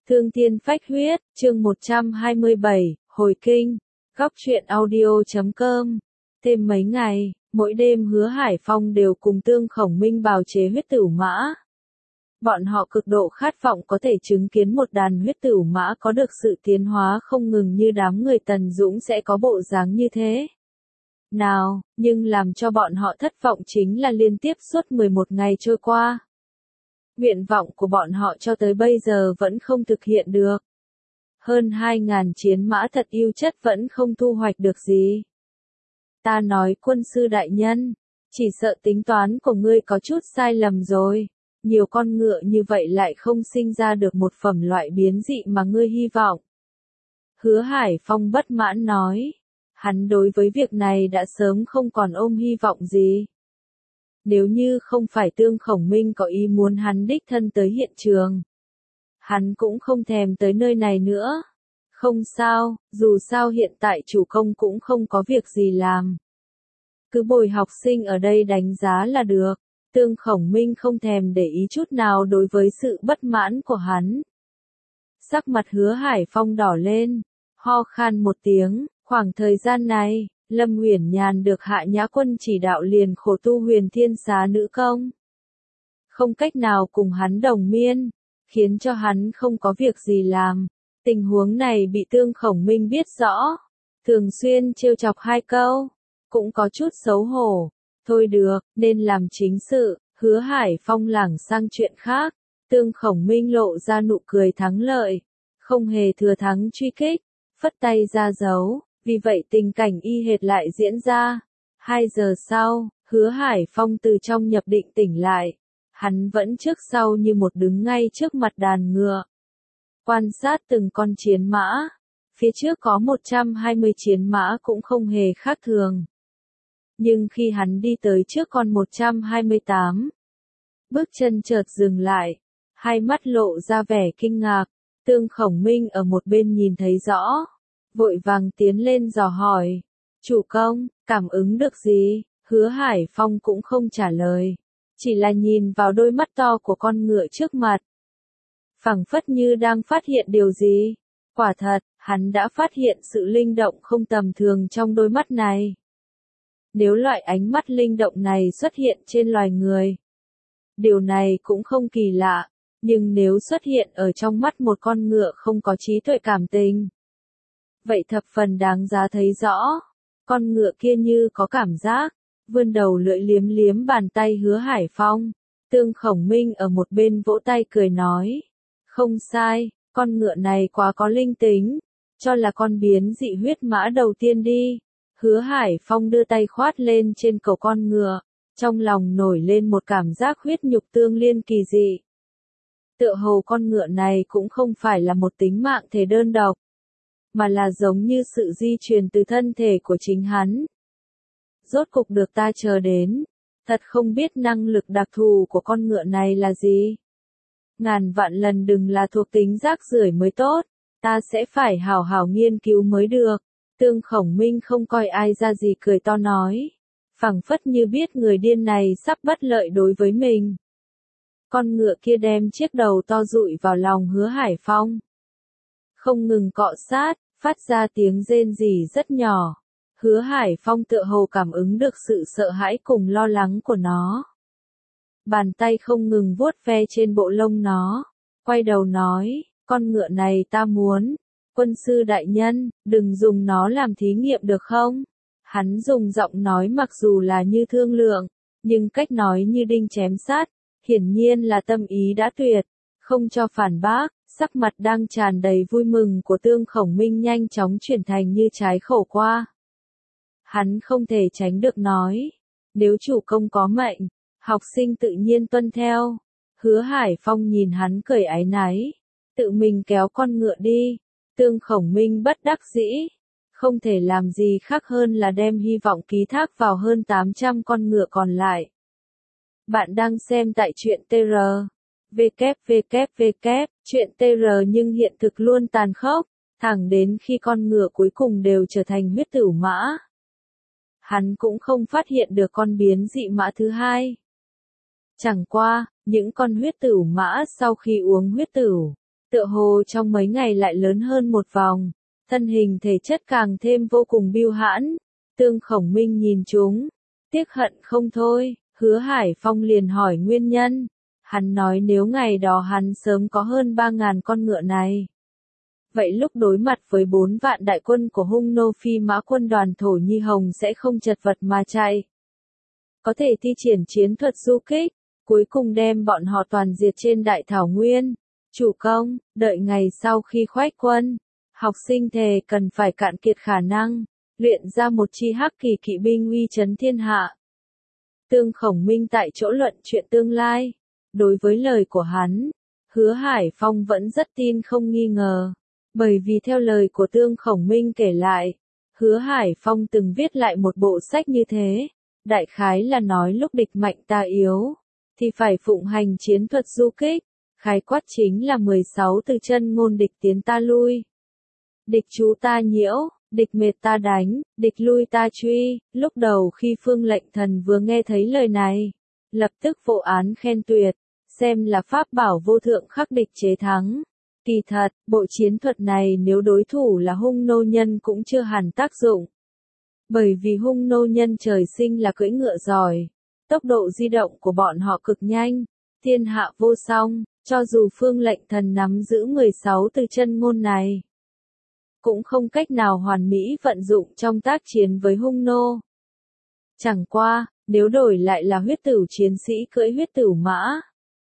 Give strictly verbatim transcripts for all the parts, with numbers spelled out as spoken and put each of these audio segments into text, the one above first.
Thương thiên phách huyết, chương một trăm hai mươi bảy, hồi kinh, góc truyện audio chấm com. Thêm mấy ngày, mỗi đêm Hứa Hải Phong đều cùng Tương Khổng Minh bào chế huyết tửu mã. Bọn họ cực độ khát vọng có thể chứng kiến một đàn huyết tửu mã có được sự tiến hóa không ngừng như đám người Tần Dũng sẽ có bộ dáng như thế. Nào, nhưng làm cho bọn họ thất vọng chính là liên tiếp suốt mười một ngày trôi qua. Nguyện vọng của bọn họ cho tới bây giờ vẫn không thực hiện được. Hơn hai ngàn chiến mã thật yêu chất vẫn không thu hoạch được gì. Ta nói quân sư đại nhân, chỉ sợ tính toán của ngươi có chút sai lầm rồi. Nhiều con ngựa như vậy lại không sinh ra được một phẩm loại biến dị mà ngươi hy vọng. Hứa Hải Phong bất mãn nói. Hắn đối với việc này đã sớm không còn ôm hy vọng gì. Nếu như không phải Tương Khổng Minh có ý muốn hắn đích thân tới hiện trường, hắn cũng không thèm tới nơi này nữa. Không sao, dù sao hiện tại chủ công cũng không có việc gì làm. Cứ bồi học sinh ở đây đánh giá là được. Tương Khổng Minh không thèm để ý chút nào đối với sự bất mãn của hắn. Sắc mặt Hứa Hải Phong đỏ lên, ho khan một tiếng, khoảng thời gian này, Lâm Uyển Nhàn được Hạ Nhã Quân chỉ đạo liền khổ tu Huyền Thiên Xá nữ công. Không cách nào cùng hắn đồng miên, khiến cho hắn không có việc gì làm. Tình huống này bị Tương Khổng Minh biết rõ, thường xuyên trêu chọc hai câu, cũng có chút xấu hổ. Thôi được, nên làm chính sự. Hứa Hải Phong lảng sang chuyện khác. Tương Khổng Minh lộ ra nụ cười thắng lợi, không hề thừa thắng truy kích, phất tay ra dấu. Vì vậy tình cảnh y hệt lại diễn ra. Hai giờ sau, Hứa Hải Phong từ trong nhập định tỉnh lại. Hắn vẫn trước sau như một đứng ngay trước mặt đàn ngựa. Quan sát từng con chiến mã. Phía trước có một trăm hai mươi chiến mã cũng không hề khác thường. Nhưng khi hắn đi tới trước con một trăm hai mươi tám, bước chân chợt dừng lại, hai mắt lộ ra vẻ kinh ngạc. Tương Khổng Minh ở một bên nhìn thấy rõ, vội vàng tiến lên dò hỏi, chủ công, cảm ứng được gì? Hứa Hải Phong cũng không trả lời, chỉ là nhìn vào đôi mắt to của con ngựa trước mặt. Phảng phất như đang phát hiện điều gì. Quả thật, hắn đã phát hiện sự linh động không tầm thường trong đôi mắt này. Nếu loại ánh mắt linh động này xuất hiện trên loài người, điều này cũng không kỳ lạ, nhưng nếu xuất hiện ở trong mắt một con ngựa không có trí tuệ cảm tình, vậy thập phần đáng giá thấy rõ. Con ngựa kia như có cảm giác, vươn đầu lưỡi liếm liếm bàn tay Hứa Hải Phong. Tương Khổng Minh ở một bên vỗ tay cười nói, không sai, con ngựa này quá có linh tính, cho là con biến dị huyết mã đầu tiên đi. Hứa Hải Phong đưa tay khoát lên trên cổ con ngựa, trong lòng nổi lên một cảm giác huyết nhục tương liên kỳ dị. Tựa hồ con ngựa này cũng không phải là một tính mạng thể đơn độc, mà là giống như sự di truyền từ thân thể của chính hắn. Rốt cục được ta chờ đến, thật không biết năng lực đặc thù của con ngựa này là gì. Ngàn vạn lần đừng là thuộc tính rác rưởi mới tốt, ta sẽ phải hảo hảo nghiên cứu mới được. Tương Khổng Minh không coi ai ra gì cười to nói, phảng phất như biết người điên này sắp bất lợi đối với mình. Con ngựa kia đem chiếc đầu to dụi vào lòng Hứa Hải Phong, không ngừng cọ sát, phát ra tiếng rên rỉ rất nhỏ. Hứa Hải Phong tựa hồ cảm ứng được sự sợ hãi cùng lo lắng của nó. Bàn tay không ngừng vuốt ve trên bộ lông nó, quay đầu nói, con ngựa này ta muốn. Quân sư đại nhân, đừng dùng nó làm thí nghiệm được không? Hắn dùng giọng nói mặc dù là như thương lượng, nhưng cách nói như đinh chém sát, hiển nhiên là tâm ý đã tuyệt, không cho phản bác. Sắc mặt đang tràn đầy vui mừng của Tương Khổng Minh nhanh chóng chuyển thành như trái khổ qua. Hắn không thể tránh được nói, nếu chủ công có mệnh, học sinh tự nhiên tuân theo. Hứa Hải Phong nhìn hắn cười áy náy, tự mình kéo con ngựa đi. Tương Khổng Minh bất đắc dĩ, không thể làm gì khác hơn là đem hy vọng ký thác vào hơn tám trăm con ngựa còn lại. Bạn đang xem tại truyện tê rờ. vê kép vê kép vê kép, chuyện tê rờ nhưng hiện thực luôn tàn khốc, thẳng đến khi con ngựa cuối cùng đều trở thành huyết tửu mã. Hắn cũng không phát hiện được con biến dị mã thứ hai. Chẳng qua, những con huyết tửu mã sau khi uống huyết tửu, tựa hồ trong mấy ngày lại lớn hơn một vòng, thân hình thể chất càng thêm vô cùng bưu hãn. Tương Khổng Minh nhìn chúng, tiếc hận không thôi, Hứa Hải Phong liền hỏi nguyên nhân. Hắn nói nếu ngày đó hắn sớm có hơn ba ngàn con ngựa này. Vậy lúc đối mặt với bốn vạn đại quân của Hung Nô Phi Mã quân đoàn Thổ Nhi Hồng sẽ không chật vật mà chạy. Có thể thi triển chiến thuật du kích, cuối cùng đem bọn họ toàn diệt trên đại thảo nguyên. Chủ công, đợi ngày sau khi khoách quân, học sinh thề cần phải cạn kiệt khả năng, luyện ra một chi hắc kỳ kỵ binh uy chấn thiên hạ. Tương Khổng Minh tại chỗ luận chuyện tương lai. Đối với lời của hắn, Hứa Hải Phong vẫn rất tin không nghi ngờ. Bởi vì theo lời của Tương Khổng Minh kể lại, Hứa Hải Phong từng viết lại một bộ sách như thế. Đại khái là nói lúc địch mạnh ta yếu, thì phải phụng hành chiến thuật du kích. Khái quát chính là mười sáu từ chân ngôn địch tiến ta lui. Địch trú ta nhiễu, địch mệt ta đánh, địch lui ta truy. Lúc đầu khi Phương Lệnh Thần vừa nghe thấy lời này, lập tức vô án khen tuyệt, xem là pháp bảo vô thượng khắc địch chế thắng. Kỳ thật, bộ chiến thuật này nếu đối thủ là Hung Nô nhân cũng chưa hẳn tác dụng. Bởi vì Hung Nô nhân trời sinh là cưỡi ngựa giỏi, tốc độ di động của bọn họ cực nhanh, thiên hạ vô song, cho dù Phương Lệnh Thần nắm giữ mười sáu từ chân ngôn này, cũng không cách nào hoàn mỹ vận dụng trong tác chiến với Hung Nô. Chẳng qua, nếu đổi lại là huyết tửu chiến sĩ cưỡi huyết tửu mã,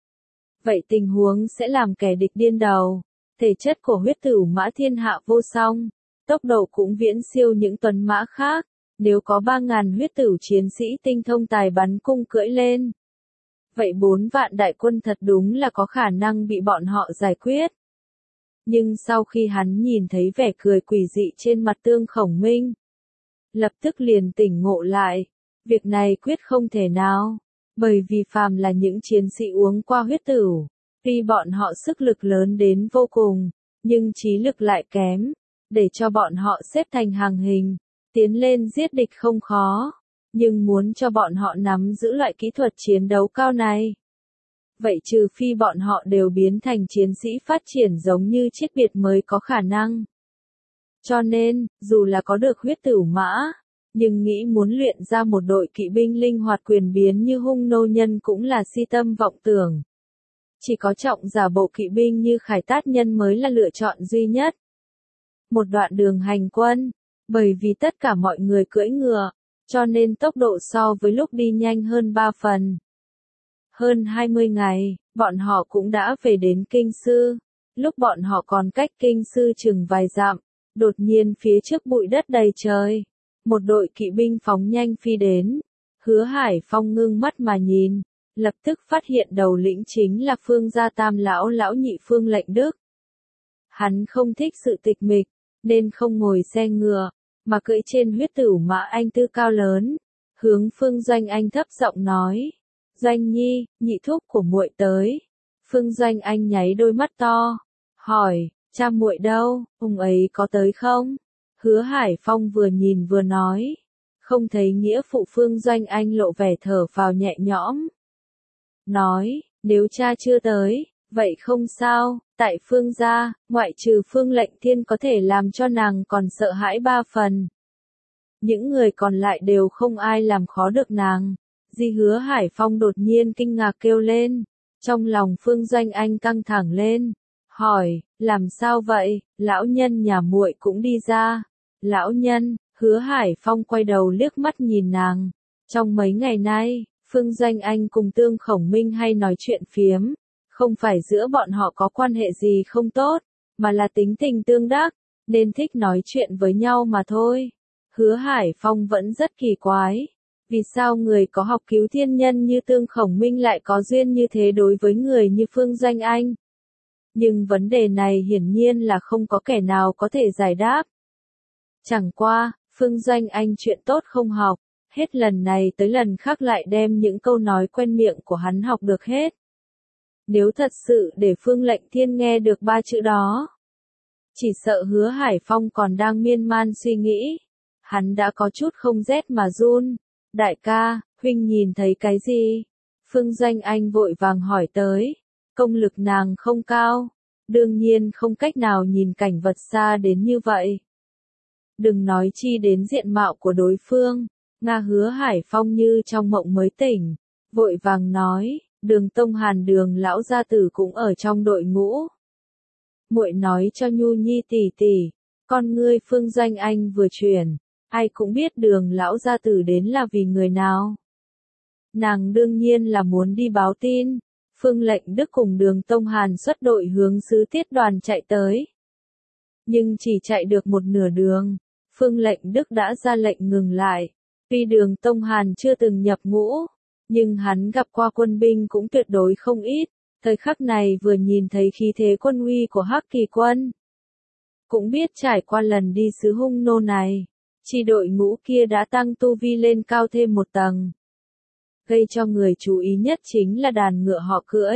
vậy tình huống sẽ làm kẻ địch điên đầu. Thể chất của huyết tửu mã thiên hạ vô song, tốc độ cũng viễn siêu những tuấn mã khác. Nếu có ba ngàn huyết tửu chiến sĩ tinh thông tài bắn cung cưỡi lên, vậy bốn vạn đại quân thật đúng là có khả năng bị bọn họ giải quyết. Nhưng sau khi hắn nhìn thấy vẻ cười quỷ dị trên mặt Tương Khổng Minh, lập tức liền tỉnh ngộ lại, việc này quyết không thể nào, bởi vì phàm là những chiến sĩ uống qua huyết tửu, tuy bọn họ sức lực lớn đến vô cùng, nhưng trí lực lại kém, để cho bọn họ xếp thành hàng hình, tiến lên giết địch không khó, nhưng muốn cho bọn họ nắm giữ loại kỹ thuật chiến đấu cao này, vậy trừ phi bọn họ đều biến thành chiến sĩ phát triển giống như Chiết Biệt mới có khả năng. Cho nên, dù là có được huyết tửu mã, nhưng nghĩ muốn luyện ra một đội kỵ binh linh hoạt quyền biến như Hung Nô nhân cũng là si tâm vọng tưởng. Chỉ có trọng giả bộ kỵ binh như Khải Tát nhân mới là lựa chọn duy nhất. Một đoạn đường hành quân, bởi vì tất cả mọi người cưỡi ngựa, cho nên tốc độ so với lúc đi nhanh hơn ba phần. Hơn hai mươi ngày, bọn họ cũng đã về đến Kinh Sư. Lúc bọn họ còn cách Kinh Sư chừng vài dặm, đột nhiên phía trước bụi đất đầy trời, một đội kỵ binh phóng nhanh phi đến. Hứa Hải Phong ngưng mắt mà nhìn, lập tức phát hiện đầu lĩnh chính là Phương gia tam lão lão nhị Phương Lệnh Đức. Hắn không thích sự tịch mịch, nên không ngồi xe ngựa, mà cưỡi trên huyết tửu mã anh tư cao lớn, hướng Phương Doanh Anh thấp giọng nói: "Doanh nhi, nhị thúc của muội tới." Phương Doanh Anh nháy đôi mắt to, hỏi: "Cha muội đâu, ông ấy có tới không?" Hứa Hải Phong vừa nhìn vừa nói, không thấy nghĩa phụ. Phương Doanh Anh lộ vẻ thở phào nhẹ nhõm, nói: "Nếu cha chưa tới, vậy không sao, tại Phương gia, ngoại trừ Phương Lệnh Thiên có thể làm cho nàng còn sợ hãi ba phần. Những người còn lại đều không ai làm khó được nàng." Di Hứa Hải Phong đột nhiên kinh ngạc kêu lên, trong lòng Phương Doanh Anh căng thẳng lên, hỏi: "Làm sao vậy, lão nhân nhà muội cũng đi ra?" "Lão nhân?" Hứa Hải Phong quay đầu liếc mắt nhìn nàng. Trong mấy ngày nay, Phương Doanh Anh cùng Tương Khổng Minh hay nói chuyện phiếm, không phải giữa bọn họ có quan hệ gì không tốt, mà là tính tình tương đắc, nên thích nói chuyện với nhau mà thôi. Hứa Hải Phong vẫn rất kỳ quái, vì sao người có học cứu thiên nhân như Tương Khổng Minh lại có duyên như thế đối với người như Phương Doanh Anh. Nhưng vấn đề này hiển nhiên là không có kẻ nào có thể giải đáp. Chẳng qua, Phương Doanh Anh chuyện tốt không học, hết lần này tới lần khác lại đem những câu nói quen miệng của hắn học được hết. Nếu thật sự để Phương Lệnh Thiên nghe được ba chữ đó, chỉ sợ Hứa Hải Phong còn đang miên man suy nghĩ, hắn đã có chút không rét mà run. "Đại ca, huynh nhìn thấy cái gì?" Phương Doanh Anh vội vàng hỏi tới. Công lực nàng không cao, đương nhiên không cách nào nhìn cảnh vật xa đến như vậy. Đừng nói chi đến diện mạo của đối phương, Nga Hứa Hải Phong như trong mộng mới tỉnh, vội vàng nói, Đường Tông Hàn Đường lão gia tử cũng ở trong đội ngũ. Muội nói cho Nhu Nhi tỷ tỷ, con ngươi Phương Doanh Anh vừa chuyển, ai cũng biết Đường lão gia tử đến là vì người nào. Nàng đương nhiên là muốn đi báo tin. Phương Lệnh Đức cùng Đường Tông Hàn xuất đội hướng sứ tiết đoàn chạy tới. Nhưng chỉ chạy được một nửa đường, Phương Lệnh Đức đã ra lệnh ngừng lại. Tuy Đường Tông Hàn chưa từng nhập ngũ, nhưng hắn gặp qua quân binh cũng tuyệt đối không ít. Thời khắc này vừa nhìn thấy khí thế quân uy của Hắc Kỳ quân, cũng biết trải qua lần đi sứ Hung Nô này, chi đội ngũ kia đã tăng tu vi lên cao thêm một tầng. Gây cho người chú ý nhất chính là đàn ngựa họ cưỡi.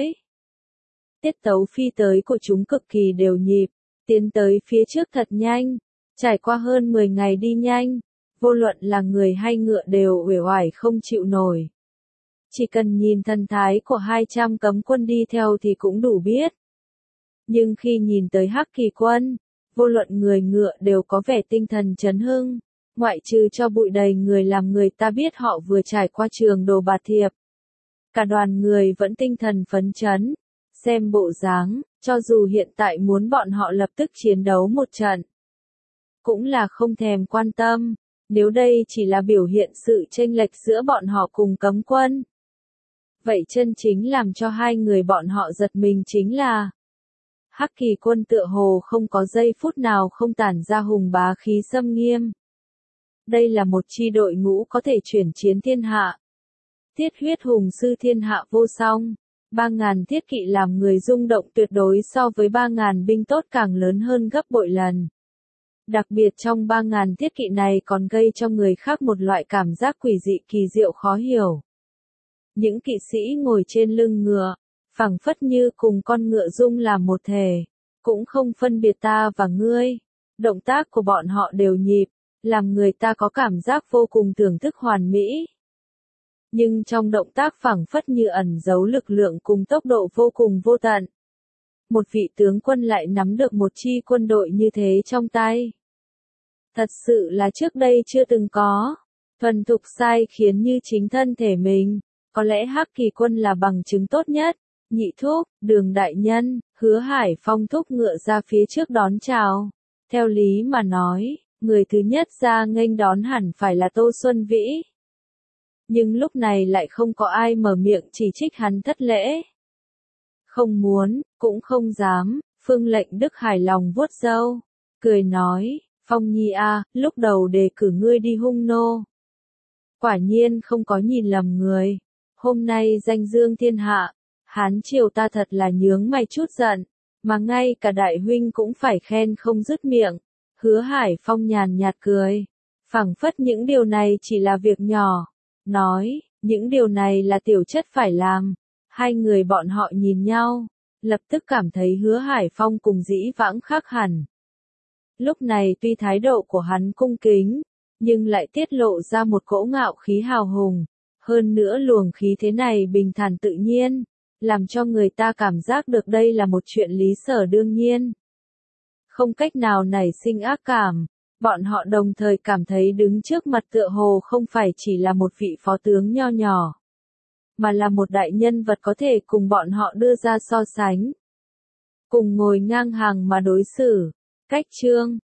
Tiết tấu phi tới của chúng cực kỳ đều nhịp, tiến tới phía trước thật nhanh, trải qua hơn mười ngày đi nhanh, vô luận là người hay ngựa đều uể oải không chịu nổi. Chỉ cần nhìn thần thái của hai trăm cấm quân đi theo thì cũng đủ biết. Nhưng khi nhìn tới Hắc Kỳ quân, vô luận người ngựa đều có vẻ tinh thần chấn hưng. Ngoại trừ cho bụi đầy người làm người ta biết họ vừa trải qua trường Đồ Bạt Thiệp. Cả đoàn người vẫn tinh thần phấn chấn, xem bộ dáng, cho dù hiện tại muốn bọn họ lập tức chiến đấu một trận. Cũng là không thèm quan tâm, nếu đây chỉ là biểu hiện sự chênh lệch giữa bọn họ cùng cấm quân. Vậy chân chính làm cho hai người bọn họ giật mình chính là Hắc Kỳ quân tựa hồ không có giây phút nào không tản ra hùng bá khí xâm nghiêm. Đây là một chi đội ngũ có thể chuyển chiến thiên hạ. Thiết huyết hùng sư thiên hạ vô song, ba ngàn thiết kỵ làm người rung động tuyệt đối so với ba ngàn binh tốt càng lớn hơn gấp bội lần. Đặc biệt trong ba ngàn thiết kỵ này còn gây cho người khác một loại cảm giác quỷ dị kỳ diệu khó hiểu. Những kỵ sĩ ngồi trên lưng ngựa, phảng phất như cùng con ngựa dung làm một thể, cũng không phân biệt ta và ngươi. Động tác của bọn họ đều nhịp, làm người ta có cảm giác vô cùng thưởng thức hoàn mỹ. Nhưng trong động tác phảng phất như ẩn giấu lực lượng cùng tốc độ vô cùng vô tận. Một vị tướng quân lại nắm được một chi quân đội như thế trong tay. Thật sự là trước đây chưa từng có. Thuần thục sai khiến như chính thân thể mình. Có lẽ Hắc Kỳ quân là bằng chứng tốt nhất. Nhị thúc, Đường đại nhân, Hứa Hải Phong thúc ngựa ra phía trước đón chào. Theo lý mà nói, người thứ nhất ra nghênh đón hẳn phải là Tô Xuân Vĩ. Nhưng lúc này lại không có ai mở miệng chỉ trích hắn thất lễ. Không muốn, cũng không dám, Phương Lệnh Đức hài lòng vuốt râu, cười nói, Phong Nhi a, lúc đầu đề cử ngươi đi Hung Nô. Quả nhiên không có nhìn lầm người, hôm nay danh dương thiên hạ, Hán triều ta thật là nhướng mày chút giận, mà ngay cả đại huynh cũng phải khen không dứt miệng. Hứa Hải Phong nhàn nhạt cười, phảng phất những điều này chỉ là việc nhỏ, nói, những điều này là tiểu chất phải làm. Hai người bọn họ nhìn nhau, lập tức cảm thấy Hứa Hải Phong cùng dĩ vãng khác hẳn. Lúc này tuy thái độ của hắn cung kính, nhưng lại tiết lộ ra một cỗ ngạo khí hào hùng, hơn nữa luồng khí thế này bình thản tự nhiên, làm cho người ta cảm giác được đây là một chuyện lý sở đương nhiên. Không cách nào nảy sinh ác cảm, bọn họ đồng thời cảm thấy đứng trước mặt tựa hồ không phải chỉ là một vị phó tướng nho nhỏ, mà là một đại nhân vật có thể cùng bọn họ đưa ra so sánh. Cùng ngồi ngang hàng mà đối xử. Cách chương